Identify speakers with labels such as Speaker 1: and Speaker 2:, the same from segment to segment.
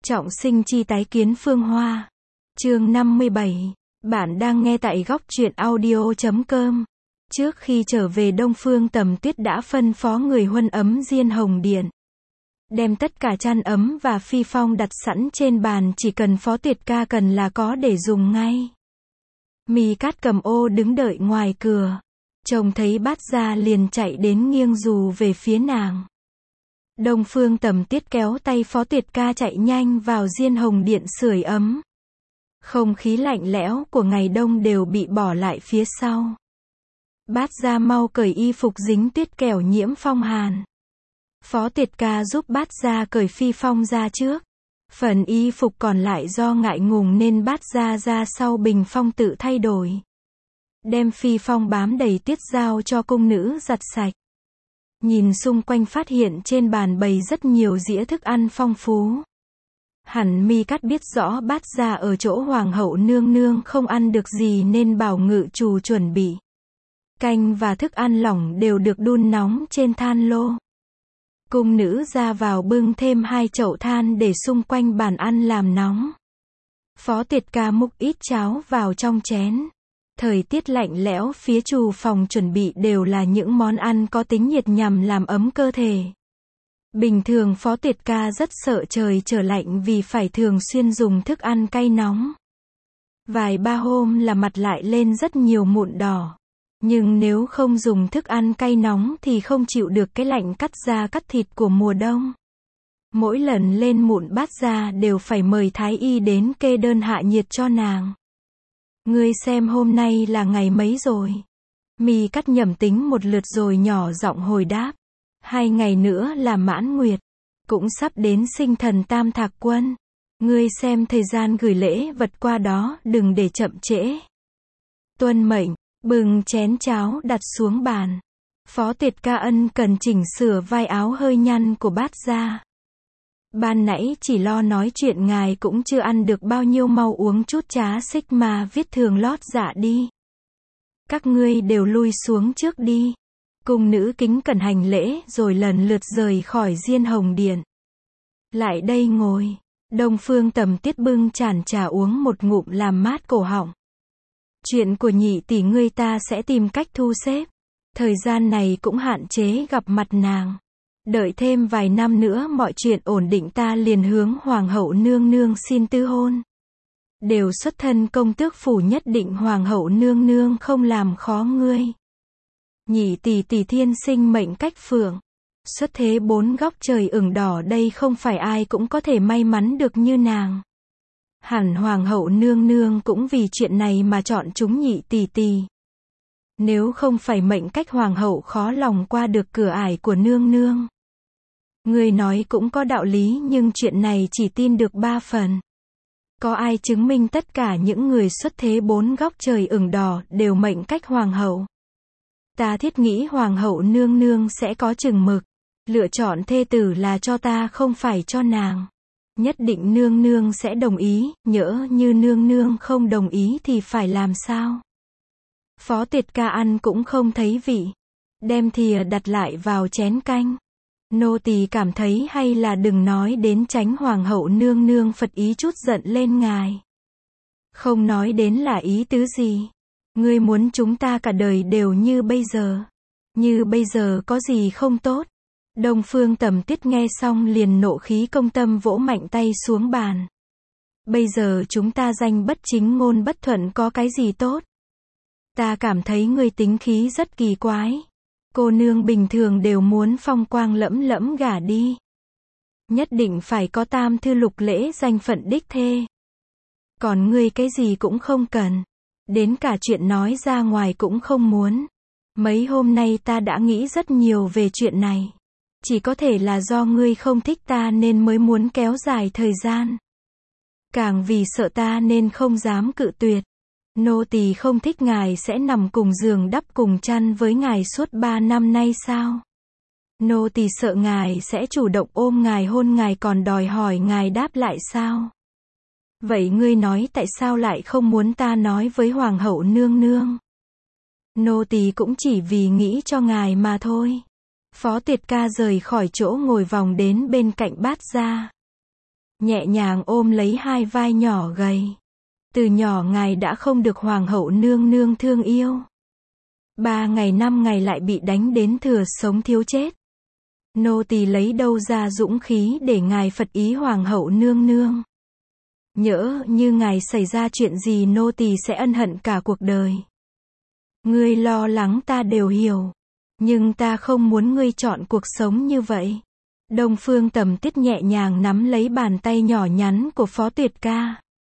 Speaker 1: Trọng sinh chi tái kiến Phương Hoa. Chương 57. Bạn đang nghe tại góc truyện audio.com. Trước khi trở về Đông Phương Tầm Tuyết đã phân phó người huân ấm Diên Hồng Điện. Đem tất cả chăn ấm và phi phong đặt sẵn trên bàn, chỉ cần Phó Tuyệt ca cần là có để dùng ngay. Mi Cát cầm ô đứng đợi ngoài cửa. Trông thấy Bát Gia liền chạy đến nghiêng dù về phía nàng. Đông Phương Tầm Tuyết kéo tay Phó Tuyệt ca chạy nhanh vào Diên Hồng Điện sưởi ấm. Không khí lạnh lẽo của ngày đông đều bị bỏ lại phía sau. Bát Gia mau cởi y phục dính tuyết kẻo nhiễm phong hàn. Phó Tuyệt ca giúp Bát Gia cởi phi phong ra trước. Phần y phục còn lại do ngại ngùng nên Bát Gia ra sau bình phong tự thay đổi. Đem phi phong bám đầy tuyết giao cho cung nữ giặt sạch. Nhìn xung quanh phát hiện trên bàn bày rất nhiều dĩa thức ăn phong phú. Hẳn Mi Cát biết rõ Bát Gia ở chỗ hoàng hậu nương nương không ăn được gì nên bảo ngự trù chuẩn bị. Canh và thức ăn lỏng đều được đun nóng trên than lô. Cung nữ ra vào bưng thêm 2 chậu than để xung quanh bàn ăn làm nóng. Phó Tuyệt ca múc ít cháo vào trong chén. Thời tiết lạnh lẽo, phía trù phòng chuẩn bị đều là những món ăn có tính nhiệt nhằm làm ấm cơ thể. Bình thường Phó Tuyệt ca rất sợ trời trở lạnh vì phải thường xuyên dùng thức ăn cay nóng. Vài ba hôm là mặt lại lên rất nhiều mụn đỏ. Nhưng nếu không dùng thức ăn cay nóng thì không chịu được cái lạnh cắt da cắt thịt của mùa đông. Mỗi lần lên mụn Bát Gia đều phải mời thái y đến kê đơn hạ nhiệt cho nàng. Ngươi xem hôm nay là ngày mấy rồi? Mi Cát nhẩm tính một lượt rồi nhỏ giọng hồi đáp. 2 ngày nữa là mãn nguyệt. Cũng sắp đến sinh thần Tam Thạc Quân. Ngươi xem thời gian gửi lễ vật qua đó, đừng để chậm trễ. Tuân mệnh. Bưng chén cháo đặt xuống bàn. Phó Tuyệt ca ân cần chỉnh sửa vai áo hơi nhăn của Bát Gia. Ban nãy chỉ lo nói chuyện ngài cũng chưa ăn được bao nhiêu, mau uống chút trà xích mà viết thường lót dạ đi. Các ngươi đều lui xuống trước đi. Cung nữ kính cẩn hành lễ rồi lần lượt rời khỏi Diên Hồng Điện. Lại đây ngồi. Đông Phương Tầm Tuyết bưng chản trà uống một ngụm làm mát cổ họng. Chuyện của nhị tỷ ngươi ta sẽ tìm cách thu xếp. Thời gian này cũng hạn chế gặp mặt nàng. Đợi thêm vài năm nữa mọi chuyện ổn định ta liền hướng hoàng hậu nương nương xin tư hôn. Đều xuất thân công tước phủ, nhất định hoàng hậu nương nương không làm khó ngươi. Nhị tỷ tỷ thiên sinh mệnh cách phượng. Xuất thế 4 góc trời ửng đỏ, đây không phải ai cũng có thể may mắn được như nàng. Hẳn hoàng hậu nương nương cũng vì chuyện này mà chọn chúng nhị tỷ tỷ. Nếu không phải mệnh cách hoàng hậu khó lòng qua được cửa ải của nương nương. Ngươi nói cũng có đạo lý, nhưng chuyện này chỉ tin được 3 phần. Có ai chứng minh tất cả những người xuất thế 4 góc trời ửng đỏ đều mệnh cách hoàng hậu? Ta thiết nghĩ hoàng hậu nương nương sẽ có chừng mực. Lựa chọn thê tử là cho ta không phải cho nàng. Nhất định nương nương sẽ đồng ý, nhỡ như nương nương không đồng ý thì phải làm sao? Phó Tuyệt ca ăn cũng không thấy vị. Đem thìa đặt lại vào chén canh. Nô tỳ cảm thấy hay là đừng nói đến, tránh hoàng hậu nương nương phật ý chút giận lên ngài. Không nói đến là ý tứ gì? Ngươi muốn chúng ta cả đời đều như bây giờ. Như bây giờ có gì không tốt? Đông Phương Tầm Tuyết nghe xong liền nộ khí công tâm vỗ mạnh tay xuống bàn. Bây giờ chúng ta danh bất chính ngôn bất thuận có cái gì tốt? Ta cảm thấy ngươi tính khí rất kỳ quái. Cô nương bình thường đều muốn phong quang lẫm lẫm gả đi. Nhất định phải có tam thư lục lễ danh phận đích thê. Còn ngươi cái gì cũng không cần. Đến cả chuyện nói ra ngoài cũng không muốn. Mấy hôm nay ta đã nghĩ rất nhiều về chuyện này. Chỉ có thể là do ngươi không thích ta nên mới muốn kéo dài thời gian. Càng vì sợ ta nên không dám cự tuyệt. Nô tỳ không thích ngài sẽ nằm cùng giường đắp cùng chăn với ngài suốt 3 năm nay sao? Nô tỳ sợ ngài sẽ chủ động ôm ngài hôn ngài còn đòi hỏi ngài đáp lại sao? Vậy ngươi nói tại sao lại không muốn ta nói với hoàng hậu nương nương? Nô tỳ cũng chỉ vì nghĩ cho ngài mà thôi. Phó Tuyệt ca rời khỏi chỗ ngồi vòng đến bên cạnh Bát Gia. nhẹ nhàng ôm lấy hai vai nhỏ gầy. Từ nhỏ ngài đã không được hoàng hậu nương nương thương yêu. 3 ngày 5 ngày lại bị đánh đến thừa sống thiếu chết. Nô tỳ lấy đâu ra dũng khí để ngài phật ý hoàng hậu nương nương. Nhỡ như ngài xảy ra chuyện gì nô tỳ sẽ ân hận cả cuộc đời. Ngươi lo lắng ta đều hiểu. Nhưng ta không muốn ngươi chọn cuộc sống như vậy. Đông Phương Tầm Tuyết nhẹ nhàng nắm lấy bàn tay nhỏ nhắn của Phó Tuyệt Ca.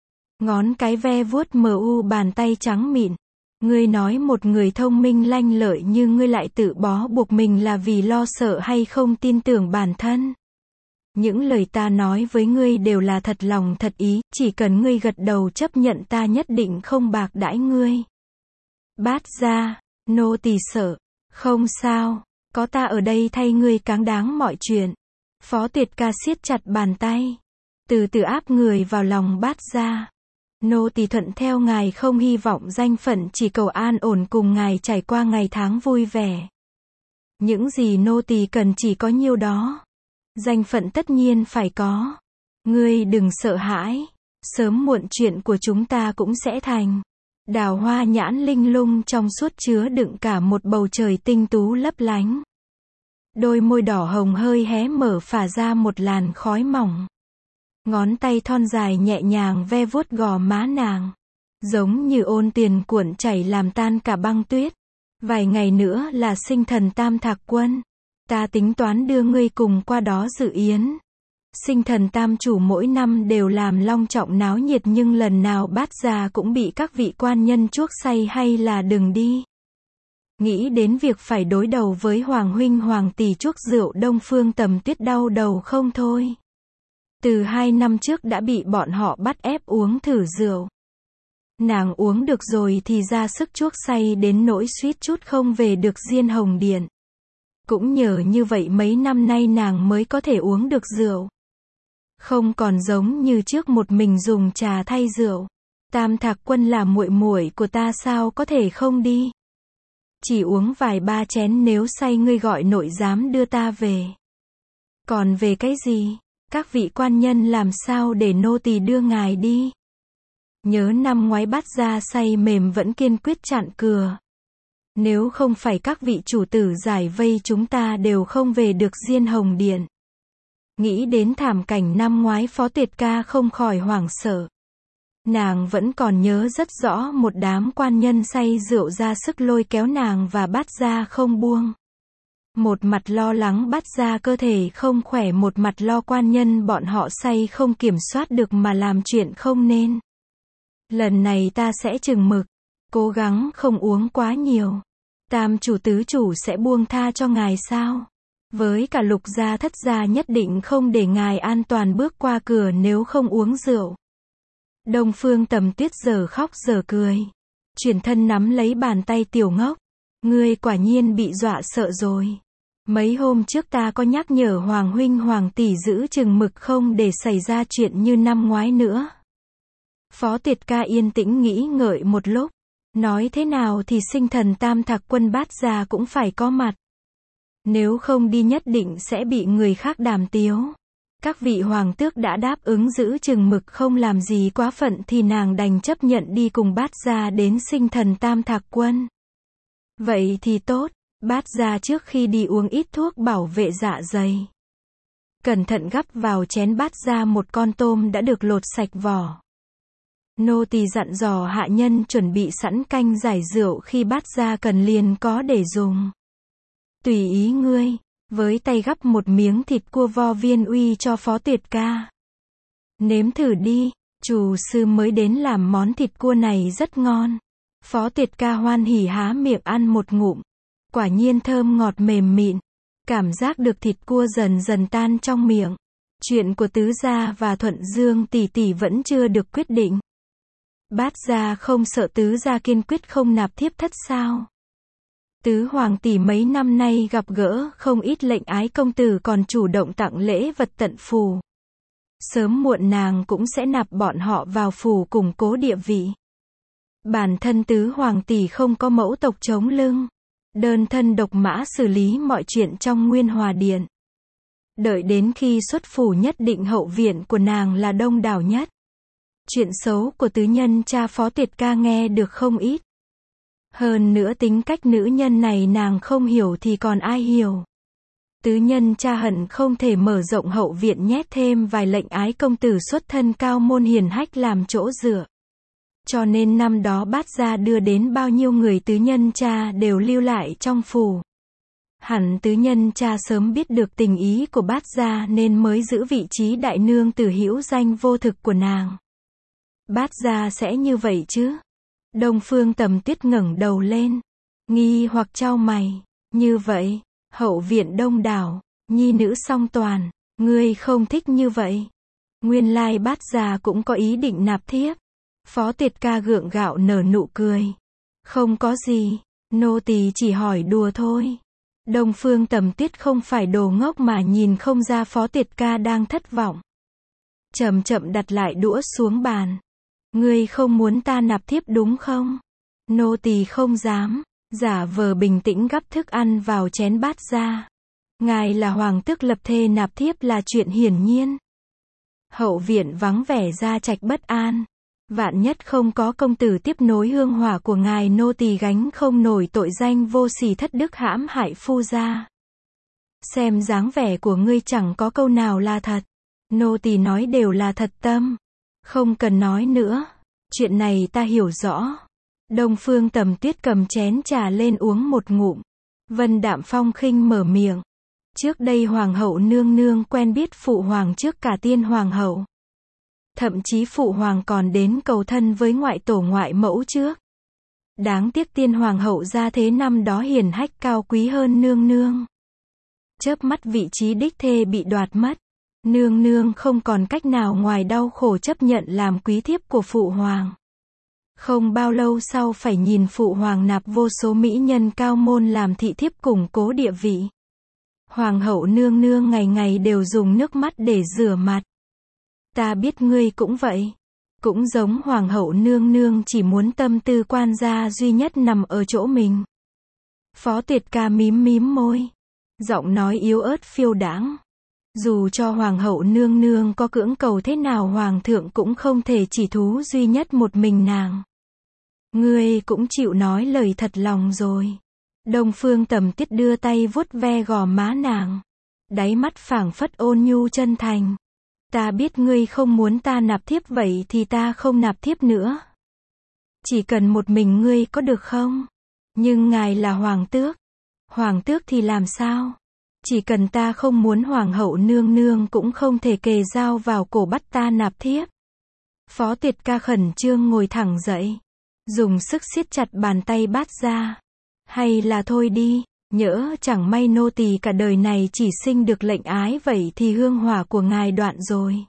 Speaker 1: Ngón cái ve vuốt mờ u bàn tay trắng mịn. Ngươi nói một người thông minh lanh lợi như ngươi lại tự bó buộc mình là vì lo sợ hay không tin tưởng bản thân. Những lời ta nói với ngươi đều là thật lòng thật ý, chỉ cần ngươi gật đầu chấp nhận ta nhất định không bạc đãi ngươi. Bát gia, nô tỳ sợ. Không sao, có ta ở đây thay ngươi cáng đáng mọi chuyện. Phó Tuyệt Ca siết chặt bàn tay. Từ từ áp người vào lòng Bát gia. Nô tỳ thuận theo ngài không hy vọng danh phận chỉ cầu an ổn cùng ngài trải qua ngày tháng vui vẻ. Những gì nô tỳ cần chỉ có nhiêu đó. Danh phận tất nhiên phải có. Ngươi đừng sợ hãi. Sớm muộn chuyện của chúng ta cũng sẽ thành. Đào hoa nhãn linh lung trong suốt chứa đựng cả một bầu trời tinh tú lấp lánh. Đôi môi đỏ hồng hơi hé mở phả ra một làn khói mỏng. Ngón tay thon dài nhẹ nhàng ve vuốt gò má nàng. Giống như ôn tiền cuộn chảy làm tan cả băng tuyết. Vài ngày nữa là sinh thần Tam Thạc Quân. Ta tính toán đưa ngươi cùng qua đó dự yến. Sinh thần tam chủ mỗi năm đều làm long trọng náo nhiệt nhưng lần nào Bát gia cũng bị các vị quan nhân chuốc say hay là đừng đi. Nghĩ đến việc phải đối đầu với hoàng huynh hoàng tỷ chuốc rượu Đông Phương Tầm Tuyết đau đầu không thôi. Từ 2 năm trước đã bị bọn họ bắt ép uống thử rượu. Nàng uống được rồi thì ra sức chuốc say đến nỗi suýt chút không về được Diên Hồng Điện. Cũng nhờ như vậy mấy năm nay nàng mới có thể uống được rượu. Không còn giống như trước một mình dùng trà thay rượu. Tam Thạc Quân là muội muội của ta sao có thể không đi. Chỉ uống vài ba chén nếu say ngươi gọi nội giám đưa ta về. Còn về cái gì? Các vị quan nhân làm sao để nô tỳ đưa ngài đi? Nhớ năm ngoái Bát gia say mềm vẫn kiên quyết chặn cửa. Nếu không phải các vị chủ tử giải vây chúng ta đều không về được Diên Hồng Điện. Nghĩ đến thảm cảnh năm ngoái Phó Tuyệt Ca không khỏi hoảng sợ. Nàng vẫn còn nhớ rất rõ một đám quan nhân say rượu ra sức lôi kéo nàng và Bát gia không buông. Một mặt lo lắng Bát gia cơ thể không khỏe, một mặt lo quan nhân bọn họ say không kiểm soát được mà làm chuyện không nên. Lần này ta sẽ chừng mực, cố gắng không uống quá nhiều. Tam chủ tứ chủ sẽ buông tha cho ngài sao? Với cả Lục gia Thất gia nhất định không để ngài an toàn bước qua cửa nếu không uống rượu. Đông Phương Tầm Tuyết giờ khóc giờ cười. Chuyển thân nắm lấy bàn tay tiểu ngốc. Ngươi quả nhiên bị dọa sợ rồi. Mấy hôm trước ta có nhắc nhở Hoàng huynh Hoàng tỷ giữ chừng mực không để xảy ra chuyện như năm ngoái nữa. Phó Tuyệt Ca yên tĩnh nghĩ ngợi một lúc. Nói thế nào thì sinh thần Tam Thạc Quân Bát gia cũng phải có mặt. Nếu không đi nhất định sẽ bị người khác đàm tiếu. Các vị hoàng tước đã đáp ứng giữ chừng mực không làm gì quá phận thì nàng đành chấp nhận đi cùng Bát gia đến sinh thần Tam Thạc Quân. Vậy thì tốt, Bát gia trước khi đi uống ít thuốc bảo vệ dạ dày. Cẩn thận gắp vào chén Bát gia một con tôm đã được lột sạch vỏ. Nô tỳ dặn dò hạ nhân chuẩn bị sẵn canh giải rượu khi Bát gia cần liền có để dùng. Tùy ý ngươi. Với tay gắp một miếng thịt cua vo viên uy cho Phó Tuyệt Ca. Nếm thử đi, chủ sư mới đến làm món thịt cua này rất ngon. Phó Tuyệt Ca hoan hỉ há miệng ăn một ngụm. Quả nhiên thơm ngọt mềm mịn. Cảm giác được thịt cua dần dần tan trong miệng. Chuyện của Tứ gia và Thuận Dương tỷ tỷ vẫn chưa được quyết định. Bát gia không sợ Tứ gia kiên quyết không nạp thiếp thất sao? Tứ hoàng tỷ mấy năm nay gặp gỡ không ít lệnh ái công tử còn chủ động tặng lễ vật tận phủ. Sớm muộn nàng cũng sẽ nạp bọn họ vào phủ củng cố địa vị. Bản thân tứ hoàng tỷ không có mẫu tộc chống lưng. Đơn thân độc mã xử lý mọi chuyện trong Nguyên Hòa Điện. Đợi đến khi xuất phủ nhất định hậu viện của nàng là đông đảo nhất. Chuyện xấu của tứ nhân cha Phó Tiệt Ca nghe được không ít. Hơn nữa tính cách nữ nhân này nàng không hiểu thì còn ai hiểu. Tứ nhân cha hận không thể mở rộng hậu viện nhét thêm vài lệnh ái công tử xuất thân cao môn hiền hách làm chỗ dựa. Cho nên năm đó Bát Gia đưa đến bao nhiêu người tứ nhân cha đều lưu lại trong phủ. Hẳn tứ nhân cha sớm biết được tình ý của Bát Gia nên mới giữ vị trí đại nương tử hữu danh vô thực của nàng. Bát Gia sẽ như vậy chứ? Đông Phương Tầm Tuyết ngẩng đầu lên, nghi hoặc chau mày. Như vậy, hậu viện đông đảo, nhi nữ song toàn, ngươi không thích như vậy. Nguyên lai Bát Gia cũng có ý định nạp thiếp. Phó Tiệt Ca gượng gạo nở nụ cười. Không có gì, nô tỳ chỉ hỏi đùa thôi. Đông Phương Tầm Tuyết không phải đồ ngốc mà nhìn không ra Phó Tiệt Ca đang thất vọng. Chậm chậm đặt lại đũa xuống bàn. Ngươi không muốn ta nạp thiếp đúng không? Nô tỳ không dám. Giả vờ bình tĩnh gắp thức ăn vào chén Bát Gia. Ngài là hoàng tước lập thê nạp thiếp là chuyện hiển nhiên. Hậu viện vắng vẻ gia trạch bất an. Vạn nhất không có công tử tiếp nối hương hỏa của ngài nô tỳ gánh không nổi tội danh vô sỉ thất đức hãm hại phu gia. Xem dáng vẻ của ngươi chẳng có câu nào là thật. Nô tỳ nói đều là thật tâm. Không cần nói nữa. Chuyện này ta hiểu rõ. Đông Phương Tầm Tuyết cầm chén trà lên uống một ngụm. Vân đạm phong khinh mở miệng. Trước đây hoàng hậu nương nương quen biết phụ hoàng trước cả tiên hoàng hậu. Thậm chí phụ hoàng còn đến cầu thân với ngoại tổ ngoại mẫu trước. Đáng tiếc tiên hoàng hậu gia thế năm đó hiền hách cao quý hơn nương nương. Chớp mắt vị trí đích thê bị đoạt mất. Nương nương không còn cách nào ngoài đau khổ chấp nhận làm quý thiếp của phụ hoàng. Không bao lâu sau phải nhìn phụ hoàng nạp vô số mỹ nhân cao môn làm thị thiếp củng cố địa vị. Hoàng hậu nương nương ngày ngày đều dùng nước mắt để rửa mặt. Ta biết ngươi cũng vậy. Cũng giống hoàng hậu nương nương chỉ muốn tâm tư quan gia duy nhất nằm ở chỗ mình. Phó Tiệt Ca mím mím môi. Giọng nói yếu ớt phiêu đãng. Dù cho hoàng hậu nương nương có cưỡng cầu thế nào hoàng thượng cũng không thể chỉ thú duy nhất một mình nàng. Ngươi cũng chịu nói lời thật lòng rồi. Đông Phương Tầm Tuyết đưa tay vuốt ve gò má nàng. Đáy mắt phảng phất ôn nhu chân thành. Ta biết ngươi không muốn ta nạp thiếp vậy thì ta không nạp thiếp nữa. Chỉ cần một mình ngươi có được không? Nhưng ngài là hoàng tước. Hoàng tước thì làm sao? Chỉ cần ta không muốn hoàng hậu nương nương cũng không thể kề dao vào cổ bắt ta nạp thiếp. Phó Tiệt Ca khẩn trương ngồi thẳng dậy. Dùng sức siết chặt bàn tay Bát Gia. Hay là thôi đi, nhỡ chẳng may nô tỳ cả đời này chỉ sinh được lệnh ái vậy thì hương hỏa của ngài đoạn rồi.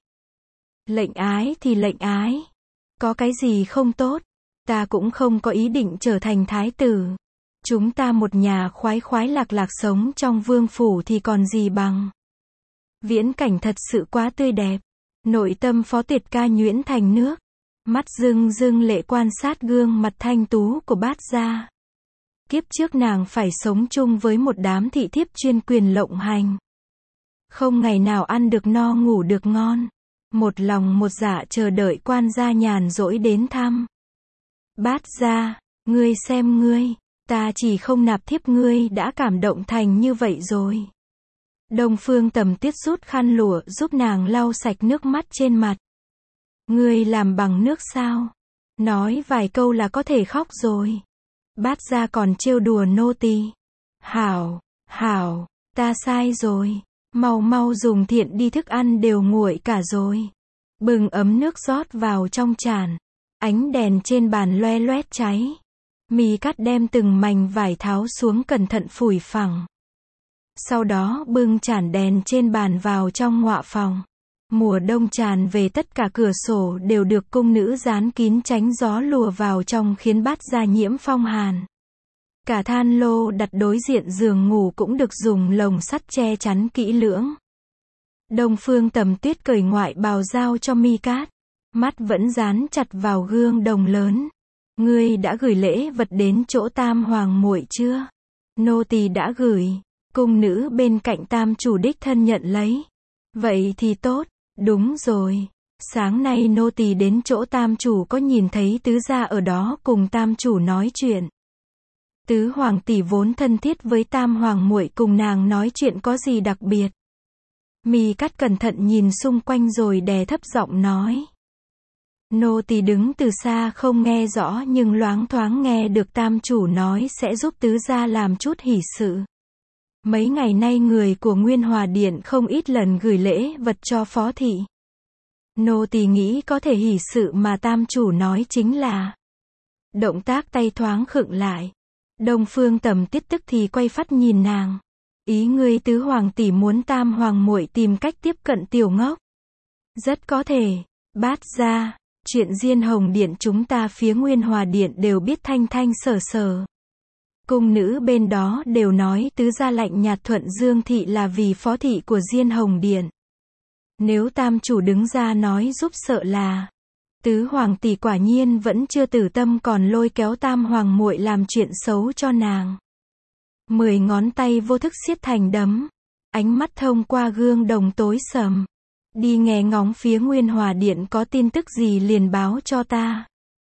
Speaker 1: Lệnh ái thì lệnh ái. Có cái gì không tốt? Ta cũng không có ý định trở thành thái tử. Chúng ta một nhà khoái khoái lạc lạc sống trong vương phủ thì còn gì bằng. Viễn cảnh thật sự quá tươi đẹp. Nội tâm Phó Tiệt Ca nhuyễn thành nước. Mắt rưng rưng lệ quan sát gương mặt thanh tú của Bát Gia. Kiếp trước nàng phải sống chung với một đám thị thiếp chuyên quyền lộng hành. Không ngày nào ăn được no ngủ được ngon. Một lòng một dạ chờ đợi quan gia nhàn rỗi đến thăm. Bát Gia, ngươi xem ngươi, ta chỉ không nạp thiếp ngươi đã cảm động thành như vậy rồi. Đông Phương Tầm Tuyết rút khăn lụa giúp nàng lau sạch nước mắt trên mặt. Ngươi làm bằng nước sao? Nói vài câu là có thể khóc rồi. Bát Gia còn trêu đùa nô tỳ. Hảo, hảo, ta sai rồi. Mau mau dùng thiện đi thức ăn đều nguội cả rồi. Bừng ấm nước rót vào trong chản. Ánh đèn trên bàn loe loét cháy. Mi Cát đem từng mảnh vải tháo xuống cẩn thận phủi phẳng. Sau đó bưng chản đèn trên bàn vào trong ngọa phòng. Mùa đông tràn về tất cả cửa sổ đều được cung nữ dán kín tránh gió lùa vào trong khiến Bát Gia nhiễm phong hàn. Cả than lô đặt đối diện giường ngủ cũng được dùng lồng sắt che chắn kỹ lưỡng. Đông Phương Tầm Tuyết cởi ngoại bào giao cho Mi Cát. Mắt vẫn dán chặt vào gương đồng lớn. Ngươi đã gửi lễ vật đến chỗ Tam Hoàng muội chưa? Nô tỳ đã gửi. Cung nữ bên cạnh tam chủ đích thân nhận lấy. Vậy thì tốt, đúng rồi. Sáng nay nô tỳ đến chỗ tam chủ có nhìn thấy tứ gia ở đó cùng tam chủ nói chuyện. Tứ hoàng tỷ vốn thân thiết với tam hoàng muội, cùng nàng nói chuyện có gì đặc biệt. Mi Cát cẩn thận nhìn xung quanh rồi đè thấp giọng nói. Nô tỳ đứng từ xa không nghe rõ nhưng loáng thoáng nghe được tam chủ nói sẽ giúp tứ gia làm chút hỷ sự. Mấy ngày nay người của Nguyên Hòa Điện không ít lần gửi lễ vật cho phó thị. Nô tỳ nghĩ có thể hỷ sự mà tam chủ nói chính là. Động tác tay thoáng khựng lại. Đông Phương Tầm Tiết tức thì quay phát nhìn nàng. Ý ngươi tứ hoàng tỷ muốn tam hoàng muội tìm cách tiếp cận tiểu ngốc. Rất có thể. Bát gia, chuyện Diên Hồng Điện chúng ta phía Nguyên Hòa Điện đều biết thanh thanh sở sở. Cung nữ bên đó đều nói tứ gia lạnh nhạt thuận Dương thị là vì phó thị của Diên Hồng Điện. Nếu tam chủ đứng ra nói giúp sợ là tứ hoàng tỷ quả nhiên vẫn chưa tử tâm còn lôi kéo tam hoàng muội làm chuyện xấu cho nàng. 10 ngón tay vô thức siết thành đấm. Ánh mắt thông qua gương đồng tối sầm. Đi nghe ngóng phía Nguyên Hòa Điện có tin tức gì liền báo cho ta.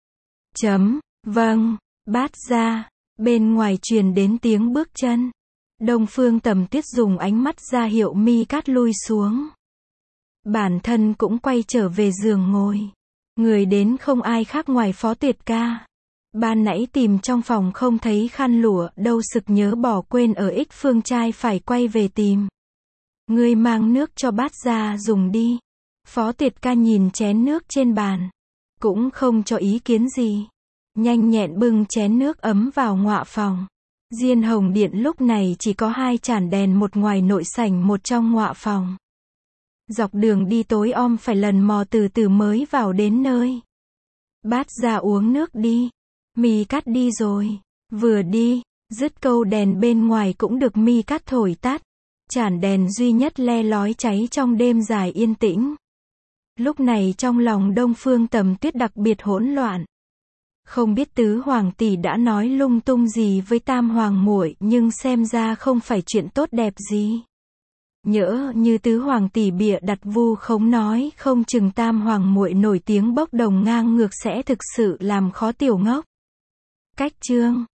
Speaker 1: Vâng, bát gia. Bên ngoài truyền đến tiếng bước chân. Đông Phương Tầm Tuyết dùng ánh mắt ra hiệu Mi Cát lui xuống. Bản thân cũng quay trở về giường ngồi. Người đến không ai khác ngoài Phó Tuyệt ca. Ban nãy tìm trong phòng không thấy khăn lụa, đâu sực nhớ bỏ quên ở Ích Phương trai phải quay về tìm. Ngươi mang nước cho bát gia dùng đi. Phó Tuyệt ca nhìn chén nước trên bàn. Cũng không cho ý kiến gì. Nhanh nhẹn bưng chén nước ấm vào ngọa phòng. Diên Hồng Điện lúc này chỉ có 2 chản đèn, một ngoài nội sảnh một trong ngọa phòng. Dọc đường đi tối om phải lần mò từ từ mới vào đến nơi. Bát gia uống nước đi. Mi Cát đi rồi. Vừa đi, dứt câu đèn bên ngoài cũng được Mi Cát thổi tắt. Chản đèn duy nhất le lói cháy trong đêm dài yên tĩnh. Lúc này trong lòng Đông Phương Tầm Tuyết đặc biệt hỗn loạn. Không biết tứ hoàng tỷ đã nói lung tung gì với tam hoàng muội, nhưng xem ra không phải chuyện tốt đẹp gì. Nhỡ như tứ hoàng tỷ bịa đặt vu khống nói không chừng tam hoàng muội nổi tiếng bốc đồng ngang ngược sẽ thực sự làm khó tiểu ngốc. Cách chương